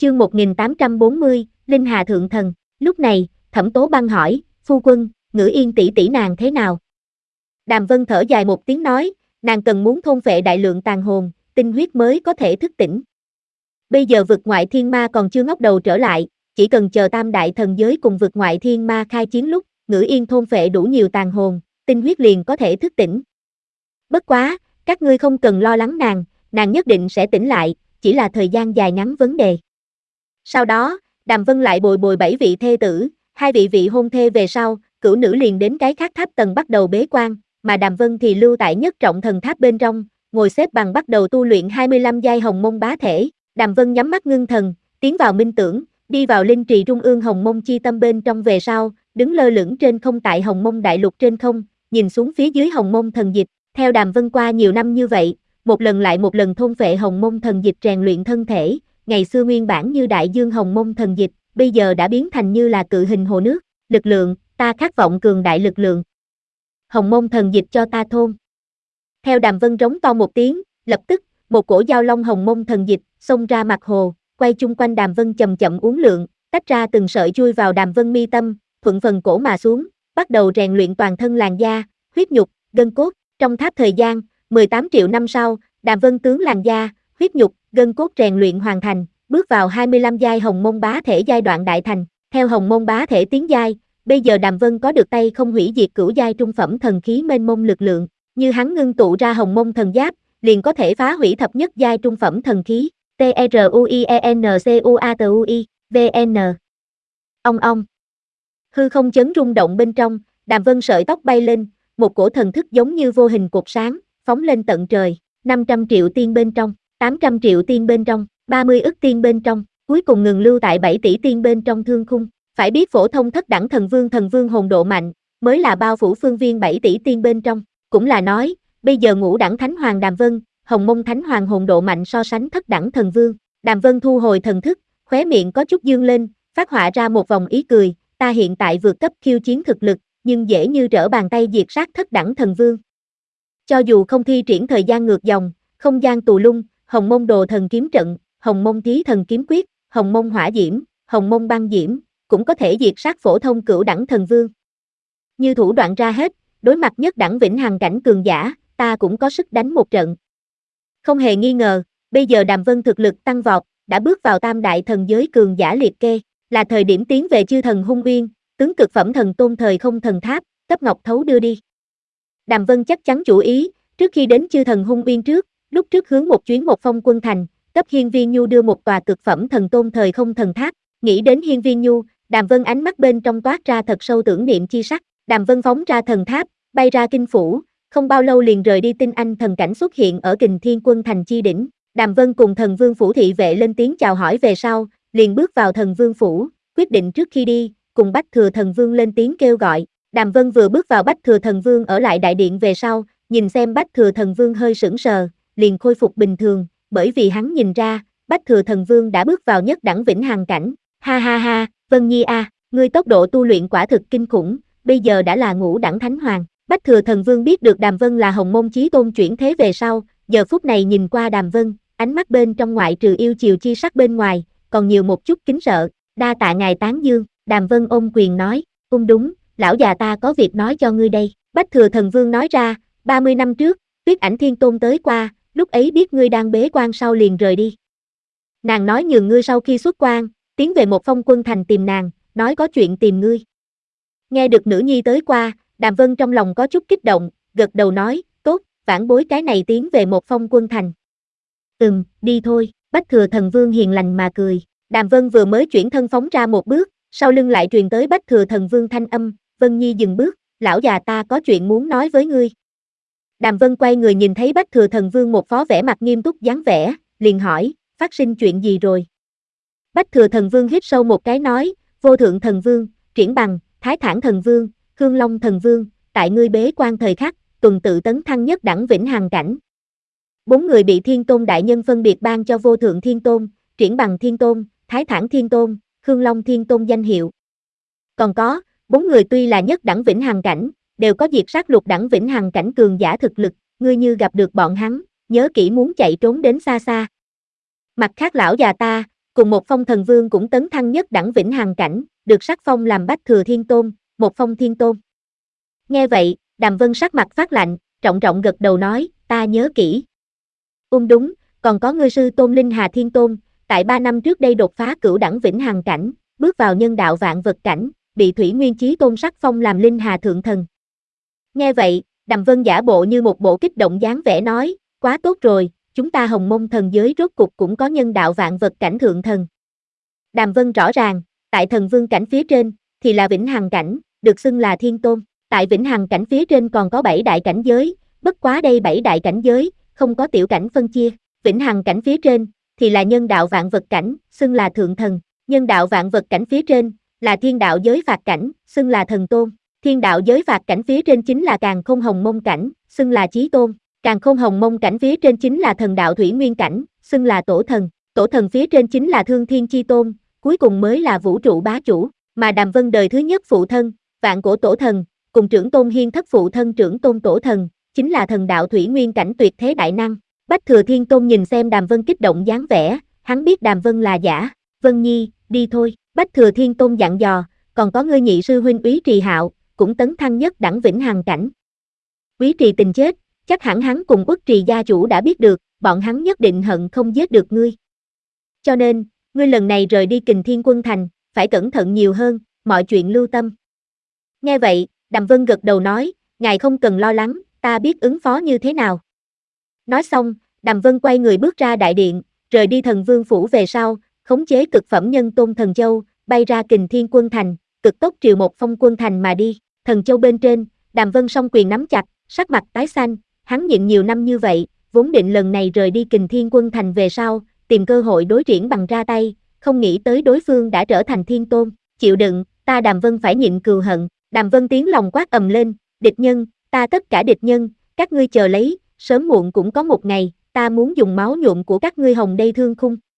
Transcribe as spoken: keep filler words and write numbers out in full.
Chương một nghìn tám trăm bốn mươi, Linh Hà Thượng Thần. Lúc này, Thẩm Tố Băng hỏi, phu quân, Ngữ Yên tỷ tỷ nàng thế nào? Đàm Vân thở dài một tiếng nói, nàng cần muốn thôn phệ đại lượng tàn hồn, tinh huyết mới có thể thức tỉnh. Bây giờ vực ngoại thiên ma còn chưa ngóc đầu trở lại, chỉ cần chờ tam đại thần giới cùng vực ngoại thiên ma khai chiến lúc, Ngữ Yên thôn phệ đủ nhiều tàn hồn, tinh huyết liền có thể thức tỉnh. Bất quá, các ngươi không cần lo lắng nàng, nàng nhất định sẽ tỉnh lại, chỉ là thời gian dài ngắn vấn đề. Sau đó, Đàm Vân lại bồi bồi bảy vị thê tử, hai vị vị hôn thê về sau, cửu nữ liền đến cái khác tháp tầng bắt đầu bế quan, mà Đàm Vân thì lưu tại nhất trọng thần tháp bên trong, ngồi xếp bằng bắt đầu tu luyện hai mươi lăm giai hồng mông bá thể. Đàm Vân nhắm mắt ngưng thần, tiến vào minh tưởng, đi vào linh trì trung ương hồng mông chi tâm bên trong về sau, đứng lơ lửng trên không tại hồng mông đại lục trên không, nhìn xuống phía dưới hồng mông thần dịch. Theo Đàm Vân qua nhiều năm như vậy, một lần lại một lần thôn phệ hồng mông thần dịch rèn luyện thân thể, ngày xưa nguyên bản như đại dương hồng mông thần dịch, bây giờ đã biến thành như là cự hình hồ nước, lực lượng, ta khát vọng cường đại lực lượng. Hồng mông thần dịch cho ta thôn. Theo Đàm Vân rống to một tiếng, lập tức, một cổ giao long hồng mông thần dịch xông ra mặt hồ, quay chung quanh Đàm Vân chậm chậm uốn lượn, tách ra từng sợi chui vào Đàm Vân mi tâm, thuận phần cổ mà xuống, bắt đầu rèn luyện toàn thân làn da, huyết nhục, gân cốt. Trong tháp thời gian, mười tám triệu năm sau, Đàm Vân tướng làn da, huyết nhục, gân cốt rèn luyện hoàn thành, bước vào hai mươi lăm giai hồng mông bá thể giai đoạn đại thành. Theo hồng mông bá thể tiến giai, bây giờ Đàm Vân có được tay không hủy diệt cửu giai trung phẩm thần khí mênh mông lực lượng, như hắn ngưng tụ ra hồng mông thần giáp, liền có thể phá hủy thập nhất giai trung phẩm thần khí. T R U I E N C U A T U I, V N. Ong ong. Hư không chấn rung động bên trong, Đàm Vân sợi tóc bay lên, một cổ thần thức giống như vô hình cột sáng, phóng lên tận trời, năm trăm triệu tiên bên trong, tám trăm triệu tiên bên trong, ba mươi ức tiên bên trong, cuối cùng ngừng lưu tại bảy tỷ tiên bên trong thương khung. Phải biết phổ thông thất đẳng thần vương thần vương hồn độ mạnh, mới là bao phủ phương viên bảy tỷ tiên bên trong, cũng là nói, bây giờ ngũ đẳng thánh hoàng Đàm Vân, hồng mông thánh hoàng hồn độ mạnh so sánh thất đẳng thần vương. Đàm Vân thu hồi thần thức, khóe miệng có chút dương lên, phát họa ra một vòng ý cười, ta hiện tại vượt cấp khiêu chiến thực lực, nhưng dễ như trở bàn tay diệt sát thất đẳng thần vương. Cho dù không thi triển thời gian ngược dòng, không gian tù lung, hồng mông đồ thần kiếm trận, hồng mông thí thần kiếm quyết, hồng mông hỏa diễm, hồng mông băng diễm, cũng có thể diệt sát phổ thông cửu đẳng thần vương. Như thủ đoạn ra hết, đối mặt nhất đẳng vĩnh hằng cảnh cường giả, ta cũng có sức đánh một trận. Không hề nghi ngờ, bây giờ Đàm Vân thực lực tăng vọt, đã bước vào tam đại thần giới cường giả liệt kê, là thời điểm tiến về chư thần hung uyên, tướng cực phẩm thần tôn thời không thần tháp, cấp ngọc thấu đưa đi. Đàm Vân chắc chắn chủ ý, trước khi đến chư thần hung uyên trước, lúc trước hướng một chuyến một phong quân thành, cấp Hiên Viên Nhu đưa một tòa cực phẩm thần tôn thời không thần tháp. Nghĩ đến Hiên Viên Nhu, Đàm Vân ánh mắt bên trong toát ra thật sâu tưởng niệm chi sắc. Đàm Vân phóng ra thần tháp, bay ra kinh phủ, không bao lâu liền rời đi tinh anh thần cảnh xuất hiện ở Kình Thiên Quân thành chi đỉnh. Đàm Vân cùng thần vương phủ thị vệ lên tiếng chào hỏi về sau, liền bước vào thần vương phủ, quyết định trước khi đi, cùng Bách Thừa thần vương lên tiếng kêu gọi. Đàm Vân vừa bước vào Bách Thừa thần vương ở lại đại điện về sau, nhìn xem Bách Thừa thần vương hơi sững sờ, liền khôi phục bình thường, bởi vì hắn nhìn ra, Bách Thừa thần vương đã bước vào nhất đẳng vĩnh hằng cảnh. Ha ha ha, Vân Nhi a, à, ngươi tốc độ tu luyện quả thực kinh khủng, bây giờ đã là ngũ đẳng thánh hoàng. Bách Thừa thần vương biết được Đàm Vân là hồng mông chí tôn chuyển thế về sau, giờ phút này nhìn qua Đàm Vân, ánh mắt bên trong ngoại trừ yêu chiều chi sắc bên ngoài, còn nhiều một chút kính sợ. Đa tạ ngài tán dương. Đàm Vân ôm quyền nói, ung đúng, lão già ta có việc nói cho ngươi đây. Bách Thừa thần vương nói ra, ba mươi năm trước, Tuyết Ảnh Thiên Tôn tới qua, lúc ấy biết ngươi đang bế quan sau liền rời đi. Nàng nói nhường ngươi sau khi xuất quan, tiến về một phong quân thành tìm nàng, nói có chuyện tìm ngươi. Nghe được nữ nhi tới qua, Đàm Vân trong lòng có chút kích động, gật đầu nói, tốt, vãn bối cái này tiến về một phong quân thành. Ừm, đi thôi. Bách Thừa thần vương hiền lành mà cười. Đàm Vân vừa mới chuyển thân phóng ra một bước, sau lưng lại truyền tới Bách Thừa thần vương thanh âm, Vân Nhi dừng bước, lão già ta có chuyện muốn nói với ngươi. Đàm Vân quay người nhìn thấy Bách Thừa thần vương một phó vẻ mặt nghiêm túc dáng vẻ, liền hỏi, phát sinh chuyện gì rồi? Bách Thừa thần vương hít sâu một cái nói, Vô Thượng thần vương, Triển Bằng, Thái Thản thần vương, Khương Long thần vương, tại ngươi bế quan thời khắc, tuần tự tấn thăng nhất đẳng vĩnh hằng cảnh. Bốn người bị Thiên Tôn đại nhân phân biệt ban cho Vô Thượng Thiên Tôn, Triển Bằng Thiên Tôn, Thái Thản Thiên Tôn, Khương Long Thiên Tôn danh hiệu. Còn có, bốn người tuy là nhất đẳng vĩnh hằng cảnh, đều có diệt sát lục đẳng vĩnh hằng cảnh cường giả thực lực, ngươi như gặp được bọn hắn, nhớ kỹ muốn chạy trốn đến xa xa. Mặt khác lão già ta, Cùng một phong thần vương cũng tấn thăng nhất đẳng vĩnh hằng cảnh, được sắc phong làm Bách Thừa Thiên Tôn, một phong thiên tôn. Nghe vậy, Đàm Vân sắc mặt phát lạnh, trọng trọng gật đầu nói, ta nhớ kỹ. Ung đúng, còn có ngươi sư tôn Linh Hà Thiên Tôn, tại ba năm trước đây đột phá cửu đẳng vĩnh hằng cảnh, bước vào nhân đạo vạn vật cảnh, bị Thủy Nguyên Chí Tôn sắc phong làm Linh Hà Thượng Thần. Nghe vậy, Đàm Vân giả bộ như một bộ kích động dáng vẻ nói, quá tốt rồi, chúng ta Hồng Mông thần giới rốt cục cũng có nhân đạo vạn vật cảnh thượng thần. Đàm Vân rõ ràng, tại thần vương cảnh phía trên, thì là vĩnh hằng cảnh, được xưng là thiên tôn. Tại vĩnh hằng cảnh phía trên còn có bảy đại cảnh giới, bất quá đây bảy đại cảnh giới, không có tiểu cảnh phân chia. Vĩnh hằng cảnh phía trên, thì là nhân đạo vạn vật cảnh, xưng là thượng thần. Nhân đạo vạn vật cảnh phía trên, là thiên đạo giới phạt cảnh, xưng là thần tôn. Thiên đạo giới phạt cảnh phía trên chính là càn khôn hồng mông cảnh, xưng là chí tôn. Càn khôn hồng mông cảnh phía trên chính là thần đạo thủy nguyên cảnh, xưng là tổ thần. Tổ thần phía trên chính là thương thiên chi tôn, cuối cùng mới là vũ trụ bá chủ. Mà Đàm Vân đời thứ nhất phụ thân, vạn cổ tổ thần, cùng trưởng tôn hiên thất phụ thân trưởng tôn tổ thần, chính là thần đạo thủy nguyên cảnh tuyệt thế đại năng. Bách Thừa Thiên Tôn nhìn xem Đàm Vân kích động dáng vẻ, hắn biết Đàm Vân là giả. Vân Nhi, đi thôi. Bách Thừa Thiên Tôn dặn dò, còn có ngươi nhị sư huynh Úy Trì Hạo, cũng tấn thăng nhất đẳng vĩnh hằng cảnh. Úy Trì Tình chết, chắc hẳn hắn cùng Uất Trì gia chủ đã biết được, bọn hắn nhất định hận không giết được ngươi. Cho nên, ngươi lần này rời đi Kình Thiên Quân Thành, phải cẩn thận nhiều hơn, mọi chuyện lưu tâm. Nghe vậy, Đàm Vân gật đầu nói, ngài không cần lo lắng, ta biết ứng phó như thế nào. Nói xong, Đàm Vân quay người bước ra đại điện, rời đi thần vương phủ về sau, khống chế cực phẩm nhân tôn thần châu, bay ra Kình Thiên Quân Thành, cực tốc triều một phong quân thành mà đi. Thần châu bên trên, Đàm Vân song quyền nắm chặt, sắc mặt tái xanh, hắn nhịn nhiều năm như vậy, vốn định lần này rời đi Kình Thiên Quân Thành về sau, tìm cơ hội đối triển bằng ra tay, không nghĩ tới đối phương đã trở thành thiên tôn, chịu đựng, ta Đàm Vân phải nhịn cừu hận. Đàm Vân tiếng lòng quát ầm lên, địch nhân, ta tất cả địch nhân, các ngươi chờ lấy, sớm muộn cũng có một ngày, ta muốn dùng máu nhuộm của các ngươi hồng đây thương khung.